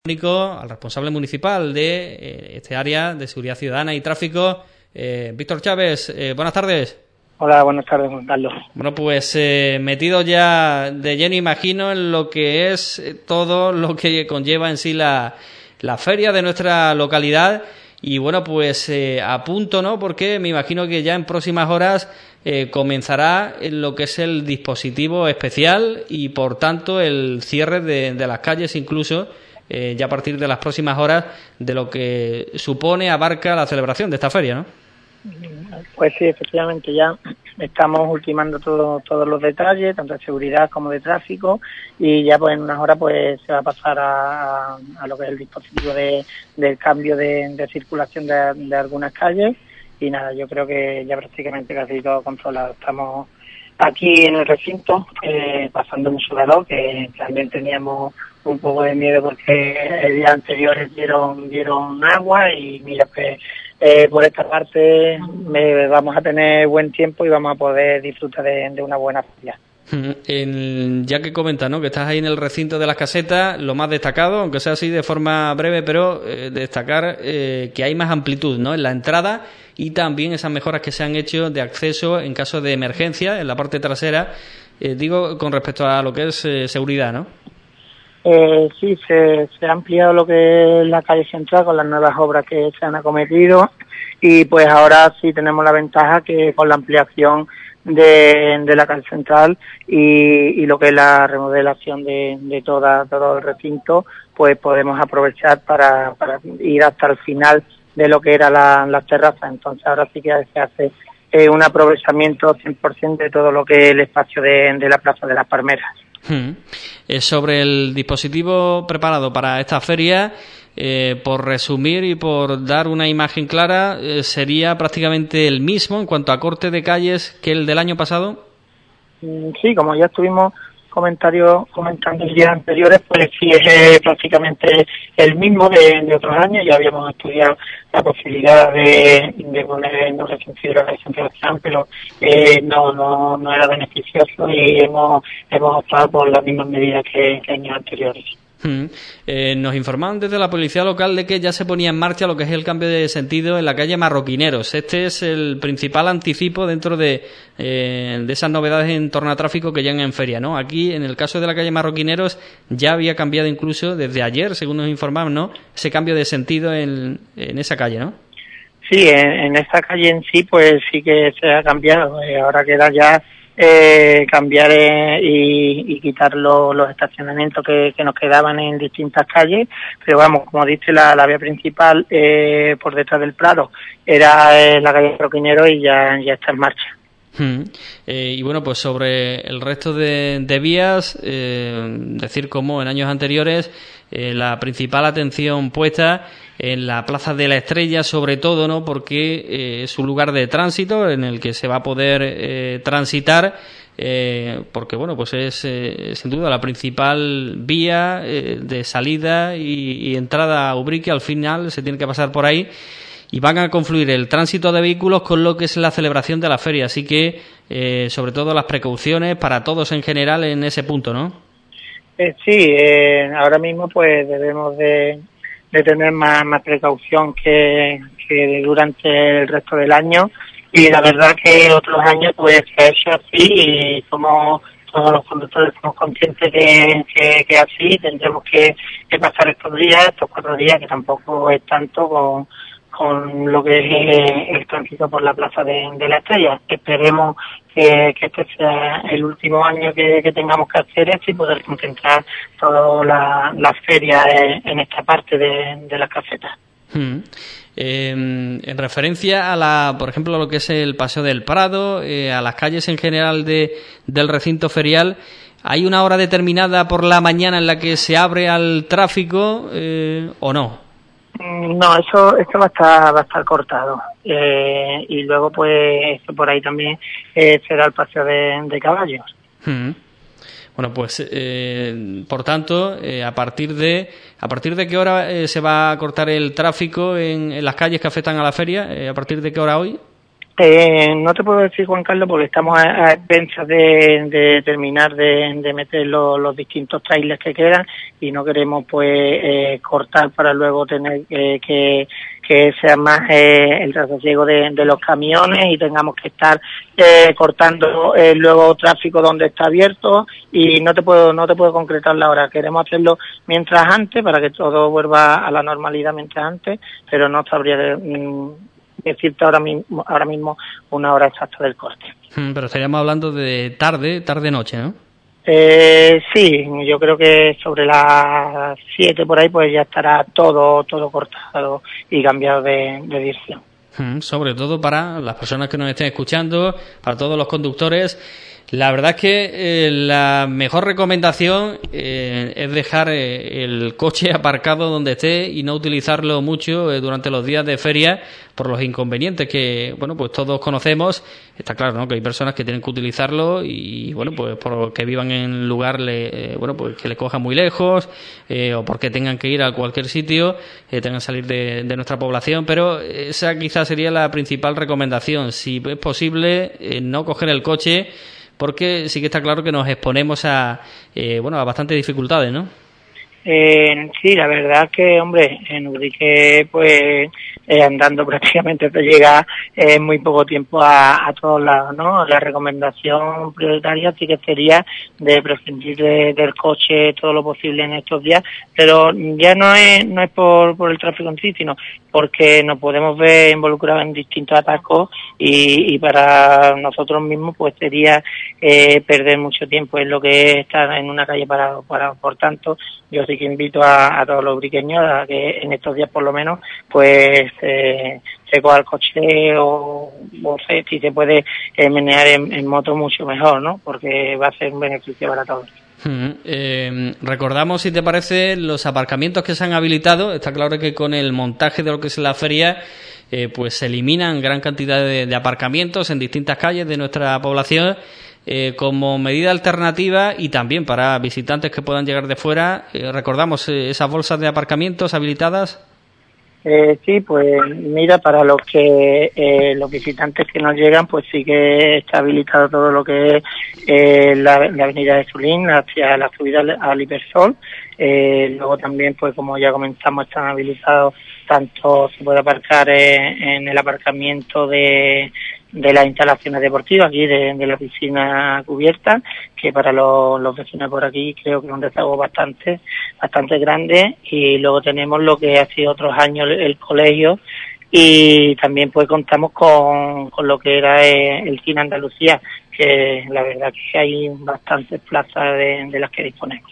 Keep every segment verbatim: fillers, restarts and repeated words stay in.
Al responsable municipal de eh, este área de seguridad ciudadana y tráfico, eh, Víctor Chávez. Eh, buenas tardes. Hola, buenas tardes, Juan Carlos. Bueno, pues eh, metido ya de lleno, imagino, en lo que es eh, todo lo que conlleva en sí la, la feria de nuestra localidad. Y bueno, pues eh, a punto, ¿no? Porque me imagino que ya en próximas horas eh, comenzará lo que es el dispositivo especial y, por tanto, el cierre de, de las calles, incluso eh, ya a partir de las próximas horas, de lo que supone, abarca la celebración de esta feria, ¿no? Pues sí, efectivamente, ya estamos ultimando todo, todos los detalles, tanto de seguridad como de tráfico, y ya pues en unas horas pues se va a pasar a, a lo que es el dispositivo de, del cambio de, de circulación de, de algunas calles, y nada, yo creo que ya prácticamente casi todo controlado. Estamos aquí en el recinto, eh, pasando un solador, que también teníamos un poco de miedo porque el día anterior dieron, dieron agua, y mira, pues Eh, por esta parte me, vamos a tener buen tiempo y vamos a poder disfrutar de, de una buena feria. El, ya que comentas, ¿no?, que estás ahí en el recinto de las casetas, lo más destacado, aunque sea así de forma breve, pero eh, destacar eh, que hay más amplitud, ¿no?, en la entrada, y también esas mejoras que se han hecho de acceso en caso de emergencia en la parte trasera, eh, digo con respecto a lo que es eh, seguridad, ¿no? Eh, sí, se, se ha ampliado lo que es la calle central con las nuevas obras que se han acometido, y pues ahora sí tenemos la ventaja que con la ampliación de, de la calle central y, y lo que es la remodelación de, de toda, todo el recinto, pues podemos aprovechar para, para ir hasta el final de lo que eran la, las terrazas. Entonces ahora sí que se hace eh, un aprovechamiento cien por ciento de todo lo que es el espacio de, de la Plaza de las Palmeras. Hmm. Eh, sobre el dispositivo preparado para esta feria, eh, por resumir y por dar una imagen clara, eh, ¿sería prácticamente el mismo en cuanto a corte de calles que el del año pasado? Sí, como ya estuvimos comentarios comentando en días anteriores, pues sí es eh, prácticamente el mismo de, de otros años. Ya habíamos estudiado la posibilidad de, de poner en los recintos la centralización, pero eh, no, no no era beneficioso, y hemos hemos optado por las mismas medidas que, que años anteriores. Hmm. Eh, nos informaban desde la policía local de que ya se ponía en marcha lo que es el cambio de sentido en la calle Marroquineros. Este es el principal anticipo dentro de, eh, de esas novedades en torno a tráfico que llegan en feria, ¿no? Aquí, en el caso de la calle Marroquineros, ya había cambiado incluso desde ayer, según nos informaban, ¿no?, ese cambio de sentido en, en esa calle, ¿no? Sí, en, en esta calle en sí, pues sí que se ha cambiado. Eh, ahora queda ya Eh, cambiar eh, y, y quitar lo, los estacionamientos que, que nos quedaban en distintas calles, pero vamos, como dice, la, la vía principal eh, por detrás del Prado era eh, la calle Roquinero, y ya, ya está en marcha. Hmm. Eh, y bueno, pues sobre el resto de, de vías, eh, decir como en años anteriores, eh, la principal atención puesta en la Plaza de la Estrella, sobre todo, ¿no?, porque eh, es un lugar de tránsito en el que se va a poder eh, transitar, eh, porque bueno, pues es eh, sin duda la principal vía eh, de salida y, y entrada a Ubrique. Al final se tiene que pasar por ahí, y van a confluir el tránsito de vehículos con lo que es la celebración de la feria, así que eh, sobre todo las precauciones para todos en general en ese punto, ¿no? Eh, sí, eh, ahora mismo pues debemos de, de tener más, más precaución que, que durante el resto del año, y la verdad que otros años pues se ha hecho así, y somos todos los conductores somos conscientes de que, que así tendremos que, que pasar estos días, estos cuatro días, que tampoco es tanto con con lo que es el tránsito por la Plaza de, de la Estrella. Esperemos que, que este sea el último año que, que tengamos que hacer esto, y poder concentrar toda la, la feria en, en esta parte de, de las casetas. Hmm. Eh, en referencia a la, por ejemplo, a lo que es el Paseo del Prado, eh, a las calles en general de, del recinto ferial, ¿hay una hora determinada por la mañana en la que se abre al tráfico eh, o no? No, eso esto va a estar, va a estar cortado. Eh, y luego, pues, esto por ahí también eh, será el paseo de, de caballos. Hmm. Bueno, pues, eh, por tanto, eh, a partir de a partir de qué hora eh, se va a cortar el tráfico en, en las calles que afectan a la feria, eh, ¿a partir de qué hora hoy? Eh, no te puedo decir, Juan Carlos, porque estamos a, a expensas de, de terminar de, de meter los, los distintos trailers que quedan y no queremos pues eh, cortar para luego tener eh, que que sea más eh, el trasosiego de, de los camiones y tengamos que estar eh, cortando eh, luego tráfico donde está abierto, y no te puedo no te puedo concretar la hora. Queremos hacerlo mientras antes para que todo vuelva a la normalidad mientras antes, pero no sabría de, mm, decirte ahora mismo ahora mismo una hora exacta del corte. Pero estaríamos hablando de tarde, tarde-noche, ¿no? Eh, sí, yo creo que sobre las siete por ahí pues ya estará todo todo cortado y cambiado de, de dirección. Sobre todo para las personas que nos estén escuchando, para todos los conductores. La verdad es que eh, la mejor recomendación eh, es dejar eh, el coche aparcado donde esté y no utilizarlo mucho eh, durante los días de feria por los inconvenientes que, bueno, pues todos conocemos. Está claro, ¿no?, que hay personas que tienen que utilizarlo y, bueno, pues porque vivan en un lugar, le, eh, bueno, pues que le cojan muy lejos eh, o porque tengan que ir a cualquier sitio, eh, tengan que salir de, de nuestra población, pero esa quizás sería la principal recomendación. Si es posible, eh, no coger el coche, porque sí que está claro que nos exponemos a eh, bueno a bastantes dificultades, ¿no? Eh, sí, la verdad que, hombre, en Ubrique, pues, eh, andando prácticamente te llega en eh, muy poco tiempo a, a todos lados, ¿no? La recomendación prioritaria sí que sería de prescindir de, del coche todo lo posible en estos días, pero ya no es no es por, por el tráfico en sí, sino porque nos podemos ver involucrados en distintos atascos y, y para nosotros mismos pues sería eh, perder mucho tiempo en lo que es estar en una calle parado. Para, por tanto, yo sí que invito a, a todos los briqueños a que en estos días por lo menos pues eh, se coja el coche o, o se, si se puede eh, menear en, en moto mucho mejor, ¿no? Porque va a ser un beneficio para todos. Uh-huh. Eh, recordamos, si te parece, los aparcamientos que se han habilitado. Está claro que con el montaje de lo que es la feria eh, pues se eliminan gran cantidad de, de aparcamientos en distintas calles de nuestra población. Eh, como medida alternativa y también para visitantes que puedan llegar de fuera, eh, recordamos eh, esas bolsas de aparcamientos habilitadas. Eh, sí, pues mira, para los que eh, los visitantes que nos llegan, pues sí que está habilitado todo lo que es eh, la, la avenida de Zulín hacia la subida al Hipersol. Eh, luego también, pues como ya comenzamos, están habilitados, tanto se puede aparcar eh, en el aparcamiento de de las instalaciones deportivas aquí de, de la piscina cubierta, que para los, los vecinos por aquí creo que es un desahogo bastante bastante grande, y luego tenemos lo que ha sido otros años el, el colegio, y también pues contamos con, con lo que era el, el Cine Andalucía, que la verdad que hay bastantes plazas de, de las que disponemos.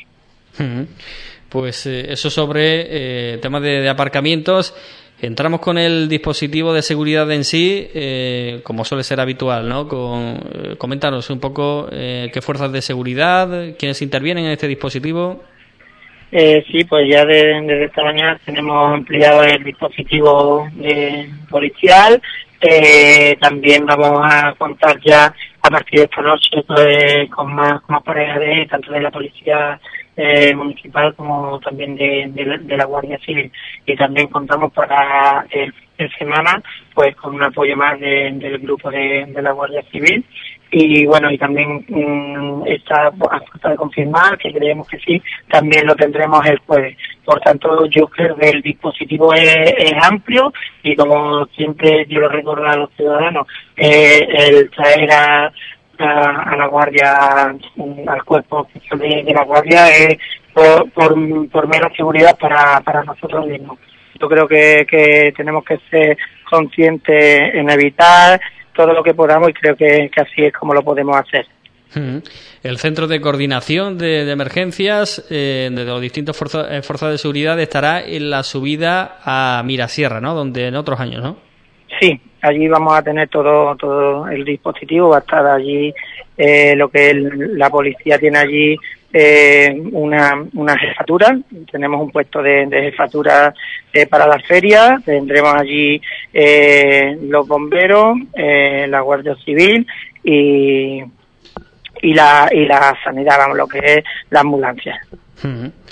Pues eh, eso sobre eh, temas de, de aparcamientos. Entramos con el dispositivo de seguridad en sí, eh, como suele ser habitual, ¿no? Con, eh, coméntanos un poco eh, qué fuerzas de seguridad, quiénes intervienen en este dispositivo. Eh, sí, pues ya desde de esta mañana tenemos ampliado el dispositivo eh, policial. Eh, también vamos a contar ya a partir de esta noche pues, con más, con más parejas de tanto de la policía eh, municipal como también de, de, de la Guardia Civil, y también contamos para el fin de semana pues con un apoyo más de, del grupo de, de la Guardia Civil. Y bueno, y también mmm, está a falta de confirmar, que creemos que sí, también lo tendremos el jueves. Por tanto, yo creo que el dispositivo es, es amplio, y como siempre yo lo recuerdo a los ciudadanos, eh, el traer a, a, a la Guardia, al cuerpo de, de la Guardia, es por, por, por menos seguridad para, para nosotros mismos. Yo creo que, que tenemos que ser conscientes en evitar todo lo que podamos, y creo que, que así es como lo podemos hacer. El Centro de Coordinación de, de Emergencias eh, de los distintos fuerzas, eh, fuerzas de seguridad estará en la subida a Mirasierra, ¿no? Donde en otros años, ¿no? Sí, allí vamos a tener todo todo el dispositivo, va a estar allí eh, lo que el, la policía tiene allí eh, una, una jefatura, tenemos un puesto de, de jefatura eh, para la feria, tendremos allí eh, los bomberos, eh, la Guardia Civil y y la y la sanidad, vamos, lo que es la ambulancia. Uh-huh.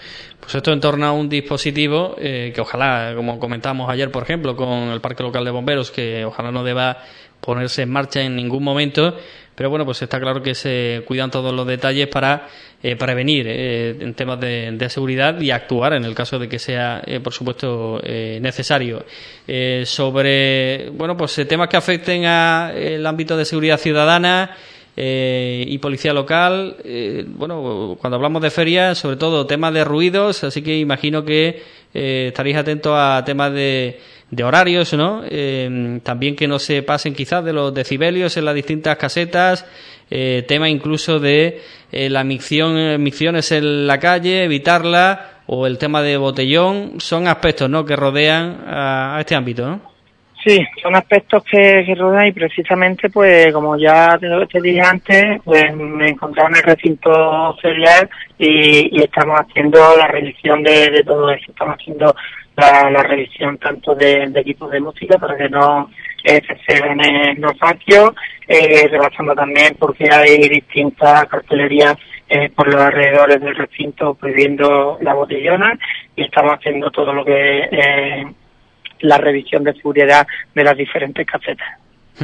Pues esto en torno a un dispositivo eh, que ojalá, como comentábamos ayer, por ejemplo, con el Parque Local de Bomberos, que ojalá no deba ponerse en marcha en ningún momento, pero bueno, pues está claro que se cuidan todos los detalles para eh, prevenir eh, en temas de, de seguridad y actuar en el caso de que sea, eh, por supuesto, eh, necesario. Eh, sobre, bueno, pues temas que afecten al ámbito de seguridad ciudadana eh, y policía local, eh, bueno, cuando hablamos de ferias, sobre todo temas de ruidos, así que imagino que eh, estaréis atentos a temas de de horarios, ¿no? Eh, también que no se pasen quizás de los decibelios en las distintas casetas, eh, tema incluso de eh, la micción, micciones en la calle, evitarla, o el tema de botellón, son aspectos, ¿no?, que rodean a, a este ámbito, ¿no? Sí, son aspectos que, que rodean y precisamente, pues, como ya te, te dije antes, pues me encontraba en el recinto ferial y, y estamos haciendo la revisión de, de todo eso, estamos haciendo La, la revisión tanto de, de equipos de música para que no eh, se ceden en los patios, eh, rebasando también porque hay distintas cartelerías eh, por los alrededores del recinto prohibiendo la botellona, y estamos haciendo todo lo que es eh, la revisión de seguridad de las diferentes casetas.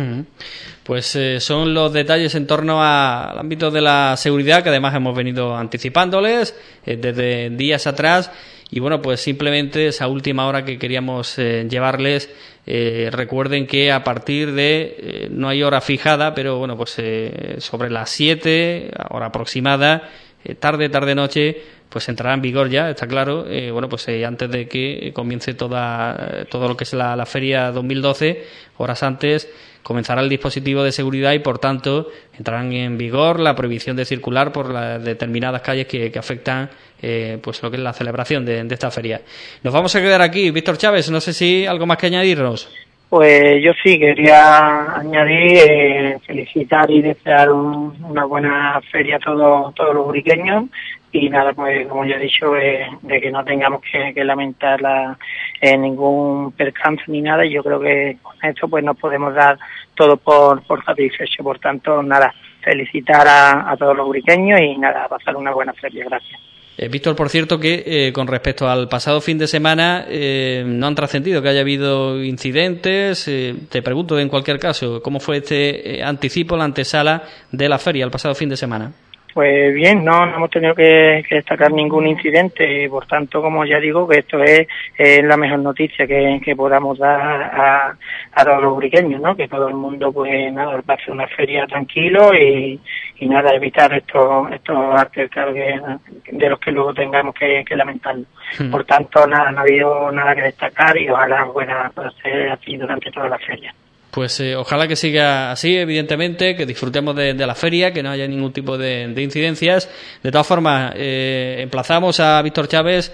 Pues eh, son los detalles en torno a, al ámbito de la seguridad que además hemos venido anticipándoles eh, desde días atrás. Y bueno, pues simplemente esa última hora que queríamos eh, llevarles, eh, recuerden que a partir de, eh, no hay hora fijada, pero bueno, pues eh, sobre las siete, hora aproximada, eh, tarde, tarde, noche, pues entrará en vigor ya, está claro, eh, bueno, pues eh, antes de que comience toda todo lo que es la, la feria dos mil doce, horas antes, comenzará el dispositivo de seguridad y, por tanto, entrarán en vigor la prohibición de circular por las determinadas calles que, que afectan eh, pues lo que es la celebración de, de esta feria. Nos vamos a quedar aquí. Víctor Chávez, no sé si algo más que añadirnos. Pues yo sí quería añadir, eh, felicitar y desear un, una buena feria a todos, todos los uriqueños. Y nada, pues como ya he dicho, eh, de que no tengamos que, que lamentar la, eh, ningún percance ni nada. Y yo creo que con esto pues nos podemos dar todo por, por satisfecho. Por tanto, nada, felicitar a, a todos los uriqueños y nada, pasar una buena feria. Gracias. Eh, Víctor, por cierto, que eh, con respecto al pasado fin de semana eh, no han trascendido que haya habido incidentes. Eh, te pregunto, en cualquier caso, ¿cómo fue este eh, anticipo, la antesala de la feria el pasado fin de semana? Pues bien, no, no hemos tenido que, que destacar ningún incidente, y por tanto, como ya digo, que esto es, es la mejor noticia que, que podamos dar a, a todos los uriqueños, ¿no? Que todo el mundo, pues nada, va a hacer una feria tranquilo y, y nada, evitar estos estos altercados que, de los que luego tengamos que, que lamentarlo. Hmm. Por tanto, nada, no ha habido nada que destacar y ojalá pueda ser así durante toda la feria. Pues eh, ojalá que siga así, evidentemente, que disfrutemos de, de la feria, que no haya ningún tipo de, de incidencias. De todas formas, eh, emplazamos a Víctor Chávez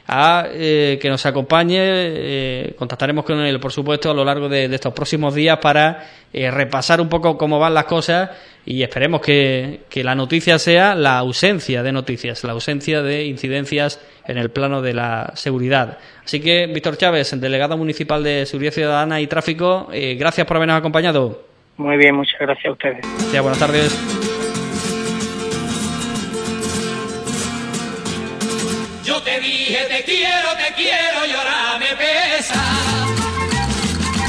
a eh, que nos acompañe. Eh, contactaremos con él, por supuesto, a lo largo de, de estos próximos días para eh, repasar un poco cómo van las cosas, y esperemos que, que la noticia sea la ausencia de noticias, la ausencia de incidencias en el plano de la seguridad. Así que, Víctor Chávez, delegado municipal de Seguridad Ciudadana y Tráfico, eh, gracias por habernos acompañado. Muy bien, muchas gracias a ustedes. Sí, buenas tardes. Yo te dije te quiero, te quiero llorar.